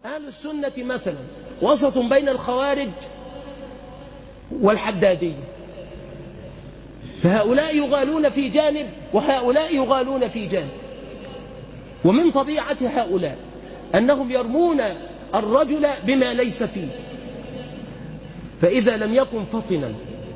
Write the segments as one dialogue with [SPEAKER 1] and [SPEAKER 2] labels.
[SPEAKER 1] أهل السنة مثلا وسط بين الخوارج والحدادية، فهؤلاء يغالون في جانب وهؤلاء يغالون في جانب. ومن طبيعة هؤلاء أنهم يرمون الرجل بما ليس فيه، فإذا لم يكن فطنا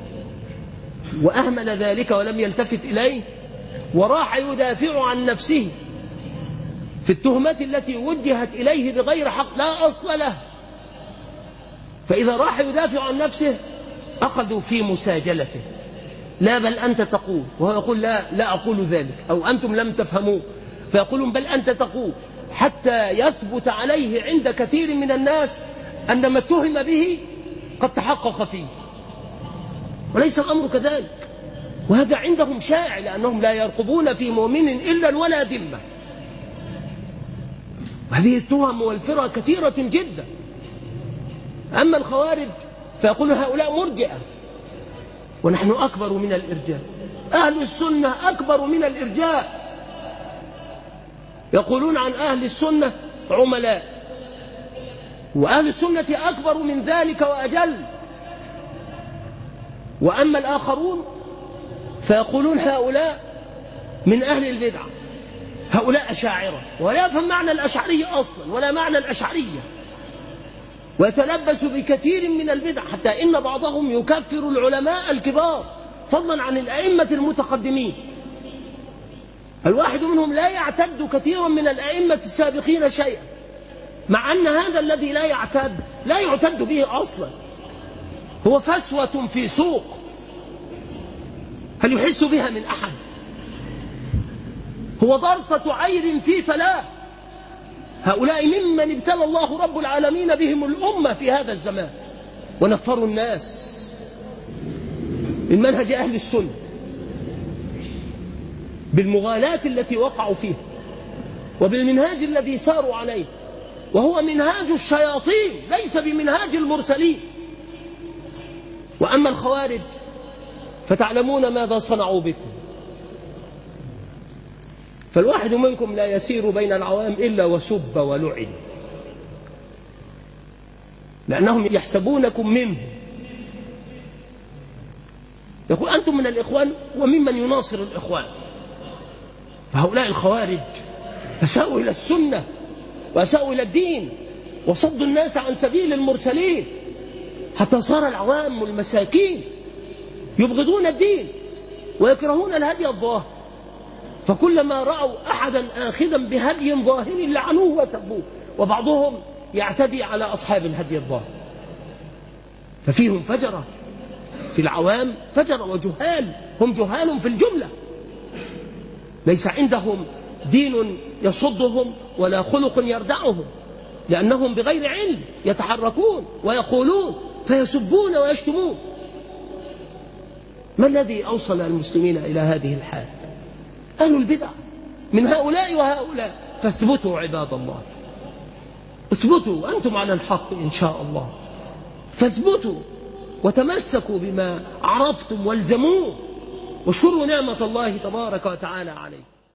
[SPEAKER 1] وأهمل ذلك ولم يلتفت إليه وراح يدافع عن نفسه في التهمات التي وجهت إليه بغير حق لا أصل له، فإذا راح يدافع عن نفسه أخذوا في مساجلته، لا بل أنت تقول، وهو يقول لا أقول ذلك، أو أنتم لم تفهموا، فيقولون بل أنت تقول، حتى يثبت عليه عند كثير من الناس أن ما اتهم به قد تحقق فيه، وليس الأمر كذلك. وهذا عندهم شائع، لأنهم لا يرقبون في مؤمن إلا ولا ذمة. وهذه التهم والفرة كثيرة جدا. أما الخوارج فيقول هؤلاء مرجئة ونحن أكبر من الإرجاء. أهل السنة أكبر من الإرجاء، يقولون عن أهل السنة عملاء، وأهل السنة أكبر من ذلك وأجل. وأما الآخرون فيقولون هؤلاء من أهل البدعة، هؤلاء أشاعرة، ولا يفهم معنى الأشعرية أصلا ولا معنى الأشعرية، ويتلبس بكثير من البدع، حتى إن بعضهم يكفر العلماء الكبار فضلا عن الأئمة المتقدمين. الواحد منهم لا يعتد كثيرا من الأئمة السابقين شيئا، مع أن هذا الذي لا يعتد به أصلا، هو فسوة في سوق هل يحس بها من أحد؟ هو ضرطة عير في فلاة. هؤلاء ممن ابتلى الله رب العالمين بهم الأمة في هذا الزمان، ونفروا الناس من منهج أهل السنة بالمغالاة التي وقعوا فيها وبالمنهاج الذي ساروا عليه، وهو منهاج الشياطين ليس بمنهاج المرسلين. وأما الخوارج فتعلمون ماذا صنعوا بكم، فالواحد منكم لا يسير بين العوام إلا وسب ولعن، لأنهم يحسبونكم منهم. يقول أنتم من الإخوان وممن يناصر الإخوان. فهؤلاء الخوارج أساءوا إلى السنة وأساءوا إلى الدين وصدوا الناس عن سبيل المرسلين، حتى صار العوام المساكين يبغضون الدين ويكرهون الهدي الظاهر، فكلما رأوا أحدا آخذا بهدي ظاهر لعنوه وسبوه، وبعضهم يعتدي على أصحاب الهدي الظاهر. ففيهم فجرة في العوام، فجرة وجهال، هم جهال في الجملة، ليس عندهم دين يصدهم ولا خلق يردعهم، لأنهم بغير علم يتحركون ويقولون فيسبون ويشتمون. ما الذي أوصل المسلمين إلى هذه الحال؟ أهل البدع من هؤلاء وهؤلاء. فاثبتوا عباد الله، اثبتوا أنتم على الحق إن شاء الله، فاثبتوا وتمسكوا بما عرفتم والزموه، واشكروا نعمة الله تبارك وتعالى عليكم.